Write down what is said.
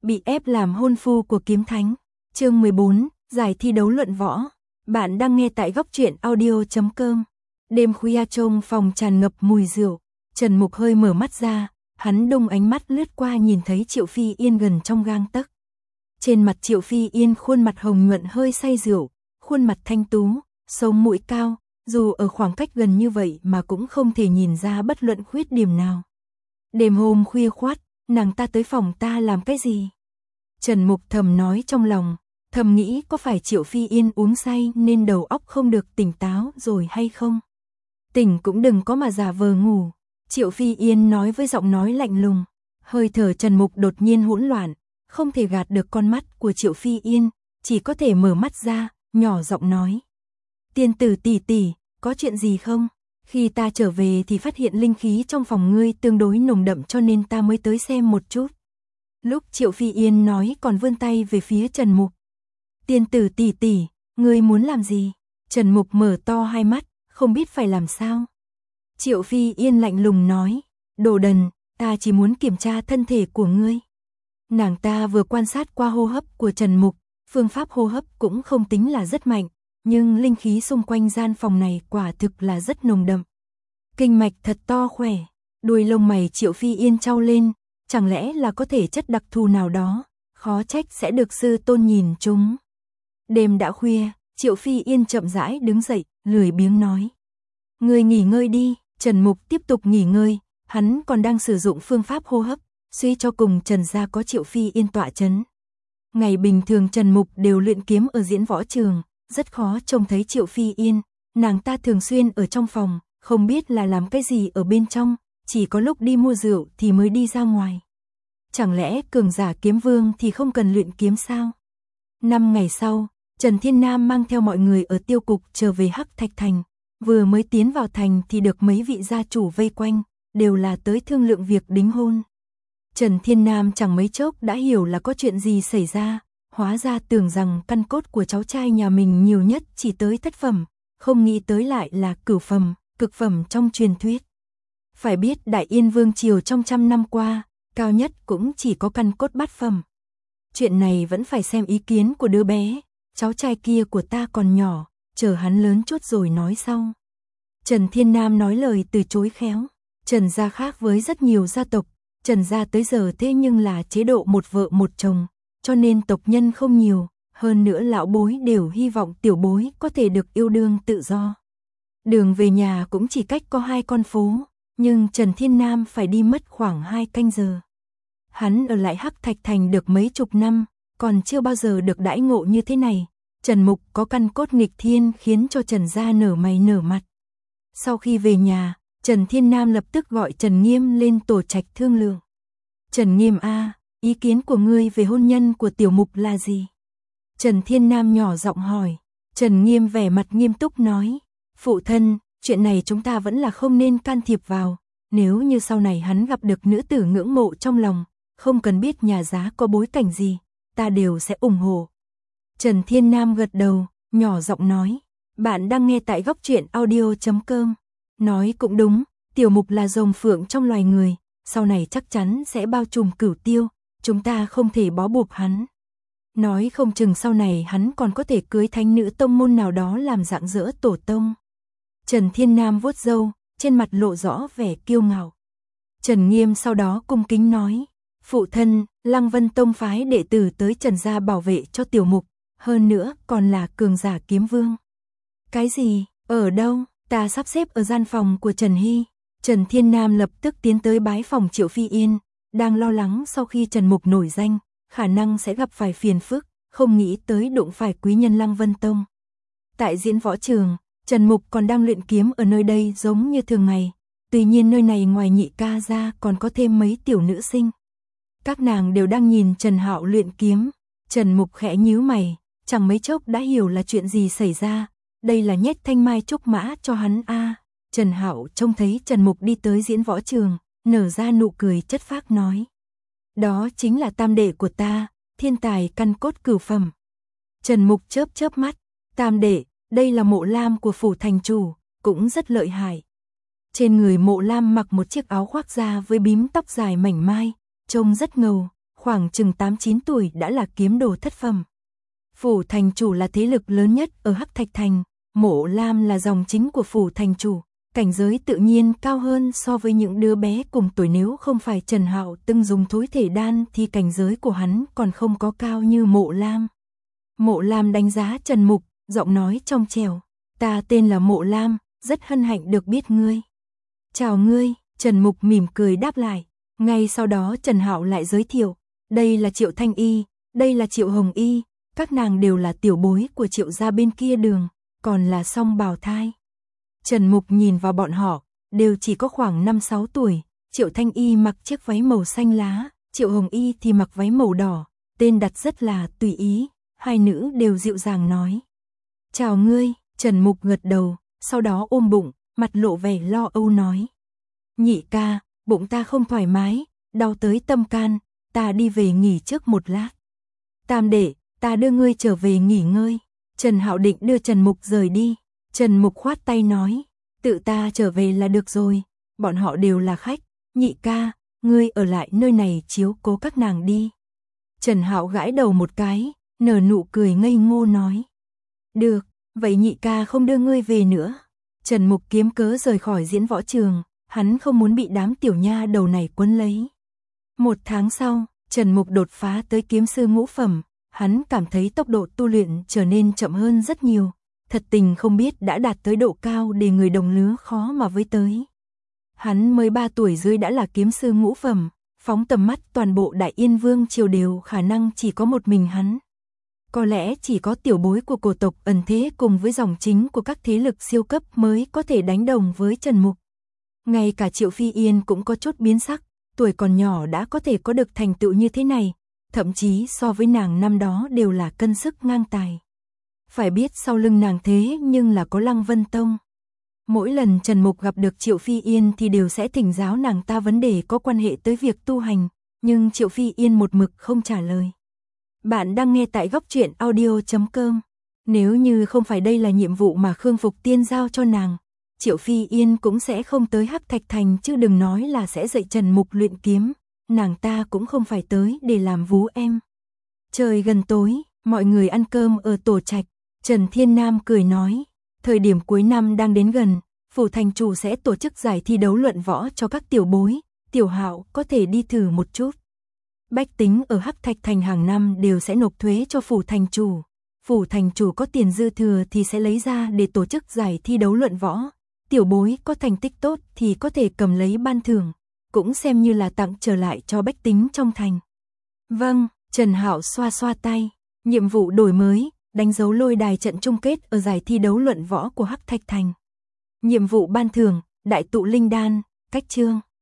bị ép làm hôn phu của kiếm thánh. Chương 14, giải thi đấu luận võ. Bạn đang nghe tại góc truyện audio.com. Đêm khuya trong phòng tràn ngập mùi rượu, Trần Mục hơi mở mắt ra, hắn đung ánh mắt lướt qua nhìn thấy Triệu Phi Yên gần trong gang tấc. Trên mặt Triệu Phi Yên khuôn mặt hồng nhuận hơi say rượu, khuôn mặt thanh tú, sống mũi cao, dù ở khoảng cách gần như vậy mà cũng không thể nhìn ra bất luận khuyết điểm nào. Đêm hôm khuya khoắt, nàng ta tới phòng ta làm cái gì? Trần Mục thầm nói trong lòng, thầm nghĩ có phải Triệu Phi Yên uống say nên đầu óc không được tỉnh táo rồi hay không? Tỉnh cũng đừng có mà giả vờ ngủ. Triệu Phi Yên nói với giọng nói lạnh lùng. Hơi thở Trần Mục đột nhiên hỗn loạn, không thể gạt được con mắt của Triệu Phi Yên, chỉ có thể mở mắt ra, nhỏ giọng nói. Tiên tử tỷ tỷ, có chuyện gì không? Khi ta trở về thì phát hiện linh khí trong phòng ngươi tương đối nồng đậm cho nên ta mới tới xem một chút. Lúc Triệu Phi Yên nói còn vươn tay về phía Trần Mục. Tiên tử tỷ tỷ, ngươi muốn làm gì? Trần Mục mở to hai mắt, không biết phải làm sao. Triệu Phi Yên lạnh lùng nói, đồ đần, ta chỉ muốn kiểm tra thân thể của ngươi. Nàng ta vừa quan sát qua hô hấp của Trần Mục, phương pháp hô hấp cũng không tính là rất mạnh, nhưng linh khí xung quanh gian phòng này quả thực là rất nồng đậm. Kinh mạch thật to khỏe, đuôi lông mày Triệu Phi Yên chau lên, chẳng lẽ là có thể chất đặc thù nào đó, khó trách sẽ được sư tôn nhìn chúng. Đêm đã khuya, Triệu Phi Yên chậm rãi đứng dậy, lười biếng nói. Ngươi nghỉ ngơi đi. Trần Mục tiếp tục nghỉ ngơi, hắn còn đang sử dụng phương pháp hô hấp, suy cho cùng Trần gia có Triệu Phi Yên tọa chấn. Ngày bình thường Trần Mục đều luyện kiếm ở diễn võ trường, rất khó trông thấy Triệu Phi Yên, nàng ta thường xuyên ở trong phòng, không biết là làm cái gì ở bên trong, chỉ có lúc đi mua rượu thì mới đi ra ngoài. Chẳng lẽ cường giả kiếm vương thì không cần luyện kiếm sao? 5 ngày sau, Trần Thiên Nam mang theo mọi người ở tiêu cục trở về Hắc Thạch Thành. Vừa mới tiến vào thành thì được mấy vị gia chủ vây quanh, đều là tới thương lượng việc đính hôn. Trần Thiên Nam chẳng mấy chốc đã hiểu là có chuyện gì xảy ra, hóa ra tưởng rằng căn cốt của cháu trai nhà mình nhiều nhất chỉ tới thất phẩm, không nghĩ tới lại là cửu phẩm, cực phẩm trong truyền thuyết. Phải biết Đại Yên Vương triều trong 100 năm qua, cao nhất cũng chỉ có căn cốt bát phẩm. Chuyện này vẫn phải xem ý kiến của đứa bé, cháu trai kia của ta còn nhỏ, chờ hắn lớn chút rồi nói sau. Trần Thiên Nam nói lời từ chối khéo. Trần gia khác với rất nhiều gia tộc, Trần gia tới giờ thế nhưng là chế độ một vợ một chồng, cho nên tộc nhân không nhiều, hơn nữa lão bối đều hy vọng tiểu bối có thể được yêu đương tự do. Đường về nhà cũng chỉ cách có 2 con phố, nhưng Trần Thiên Nam phải đi mất khoảng 2 canh giờ. Hắn ở lại Hắc Thạch Thành được mấy chục năm, còn chưa bao giờ được đãi ngộ như thế này. Trần Mục có căn cốt nghịch thiên khiến cho Trần gia nở mày nở mặt. Sau khi về nhà, Trần Thiên Nam lập tức gọi Trần Nghiêm lên tổ trạch thương lượng. Trần Nghiêm a, ý kiến của ngươi về hôn nhân của tiểu Mục là gì? Trần Thiên Nam nhỏ giọng hỏi. Trần Nghiêm vẻ mặt nghiêm túc nói, phụ thân, chuyện này chúng ta vẫn là không nên can thiệp vào, nếu như sau này hắn gặp được nữ tử ngưỡng mộ trong lòng, không cần biết nhà giá có bối cảnh gì, ta đều sẽ ủng hộ. Trần Thiên Nam gật đầu, nhỏ giọng nói, bạn đang nghe tại góc truyện audio.com. Nói cũng đúng, tiểu Mục là rồng phượng trong loài người, sau này chắc chắn sẽ bao trùm cửu tiêu, chúng ta không thể bó buộc hắn. Nói không chừng sau này hắn còn có thể cưới thánh nữ tông môn nào đó làm rạng rỡ tổ tông. Trần Thiên Nam vuốt râu, trên mặt lộ rõ vẻ kiêu ngạo. Trần Nghiêm sau đó cung kính nói, phụ thân, Lăng Vân Tông phái đệ tử tới Trần gia bảo vệ cho tiểu Mục, hơn nữa còn là cường giả kiếm vương. Cái gì? Ở đâu? Ta sắp xếp ở gian phòng của Trần Hy. Trần Thiên Nam lập tức tiến tới bái phòng Triệu Phi Yên, đang lo lắng sau khi Trần Mục nổi danh, khả năng sẽ gặp phải phiền phức, không nghĩ tới đụng phải quý nhân Lăng Vân Tông. Tại diễn võ trường, Trần Mục còn đang luyện kiếm ở nơi đây giống như thường ngày, tuy nhiên nơi này ngoài nhị ca ra còn có thêm mấy tiểu nữ sinh. Các nàng đều đang nhìn Trần Hạo luyện kiếm. Trần Mục khẽ nhíu mày, chẳng mấy chốc đã hiểu là chuyện gì xảy ra, đây là nhét thanh mai trúc mã cho hắn a. Trần Hạo trông thấy Trần Mục đi tới diễn võ trường, nở ra nụ cười chất phác nói. Đó chính là tam đệ của ta, thiên tài căn cốt cửu phẩm. Trần Mục chớp chớp mắt, tam đệ, đây là Mộ Lam của phủ thành chủ, cũng rất lợi hại. Trên người Mộ Lam mặc một chiếc áo khoác da với bím tóc dài mảnh mai, trông rất ngầu, khoảng chừng 8-9 tuổi đã là kiếm đồ thất phẩm. Phủ thành chủ là thế lực lớn nhất ở Hắc Thạch Thành, Mộ Lam là dòng chính của phủ thành chủ, cảnh giới tự nhiên cao hơn so với những đứa bé cùng tuổi, nếu không phải Trần Hạo từng dùng thối thể đan thì cảnh giới của hắn còn không có cao như Mộ Lam. Mộ Lam đánh giá Trần Mục, giọng nói trong trẻo, ta tên là Mộ Lam, rất hân hạnh được biết ngươi. Chào ngươi, Trần Mục mỉm cười đáp lại, ngay sau đó Trần Hạo lại giới thiệu, đây là Triệu Thanh Y, đây là Triệu Hồng Y, các nàng đều là tiểu bối của Triệu gia bên kia đường, còn là song bào thai. Trần Mục nhìn vào bọn họ, đều chỉ có khoảng 5-6 tuổi, Triệu Thanh Y mặc chiếc váy màu xanh lá, Triệu Hồng Y thì mặc váy màu đỏ, tên đặt rất là tùy ý, hai nữ đều dịu dàng nói. Chào ngươi, Trần Mục gật đầu, sau đó ôm bụng, mặt lộ vẻ lo âu nói. Nhị ca, bụng ta không thoải mái, đau tới tâm can, ta đi về nghỉ trước một lát. Tam đệ, ta đưa ngươi trở về nghỉ ngơi. Trần Hạo định đưa Trần Mục rời đi. Trần Mục khoát tay nói, tự ta trở về là được rồi, bọn họ đều là khách, nhị ca, ngươi ở lại nơi này chiếu cố các nàng đi. Trần Hạo gãi đầu một cái, nở nụ cười ngây ngô nói. Được, vậy nhị ca không đưa ngươi về nữa. Trần Mục kiếm cớ rời khỏi diễn võ trường, hắn không muốn bị đám tiểu nha đầu này quấn lấy. 1 tháng sau, Trần Mục đột phá tới kiếm sư ngũ phẩm, hắn cảm thấy tốc độ tu luyện trở nên chậm hơn rất nhiều. Thật tình không biết đã đạt tới độ cao để người đồng lứa khó mà với tới. Hắn mới 3 tuổi rưỡi đã là kiếm sư ngũ phẩm, phóng tầm mắt toàn bộ Đại Yên Vương triều đều khả năng chỉ có một mình hắn. Có lẽ chỉ có tiểu bối của cổ tộc ẩn thế cùng với dòng chính của các thế lực siêu cấp mới có thể đánh đồng với Trần Mục. Ngay cả Triệu Phi Yên cũng có chút biến sắc, tuổi còn nhỏ đã có thể có được thành tựu như thế này, thậm chí so với nàng năm đó đều là cân sức ngang tài. Phải biết sau lưng nàng thế nhưng là có Lăng Vân Tông. Mỗi lần Trần Mục gặp được Triệu Phi Yên thì đều sẽ thỉnh giáo nàng ta vấn đề có quan hệ tới việc tu hành, nhưng Triệu Phi Yên một mực không trả lời. Bạn đang nghe tại góc truyện audio.com. Nếu như không phải đây là nhiệm vụ mà Khương Phục Tiên giao cho nàng, Triệu Phi Yên cũng sẽ không tới Hắc Thạch Thành, chứ đừng nói là sẽ dạy Trần Mục luyện kiếm, nàng ta cũng không phải tới để làm vú em. Trời gần tối, mọi người ăn cơm ở tổ trạch, Trần Thiên Nam cười nói, thời điểm cuối năm đang đến gần, phủ thành chủ sẽ tổ chức giải thi đấu luận võ cho các tiểu bối, Tiểu Hạo có thể đi thử một chút. Bách tính ở Hắc Thạch Thành hàng năm đều sẽ nộp thuế cho phủ thành chủ có tiền dư thừa thì sẽ lấy ra để tổ chức giải thi đấu luận võ, tiểu bối có thành tích tốt thì có thể cầm lấy ban thưởng, cũng xem như là tặng trở lại cho bách tính trong thành. Vâng, Trần Hạo xoa xoa tay, nhiệm vụ đổi mới, đánh dấu lôi đài trận chung kết ở giải thi đấu luận võ của Hắc Thạch Thành. Nhiệm vụ ban thưởng, đại tụ linh đan, cách chương.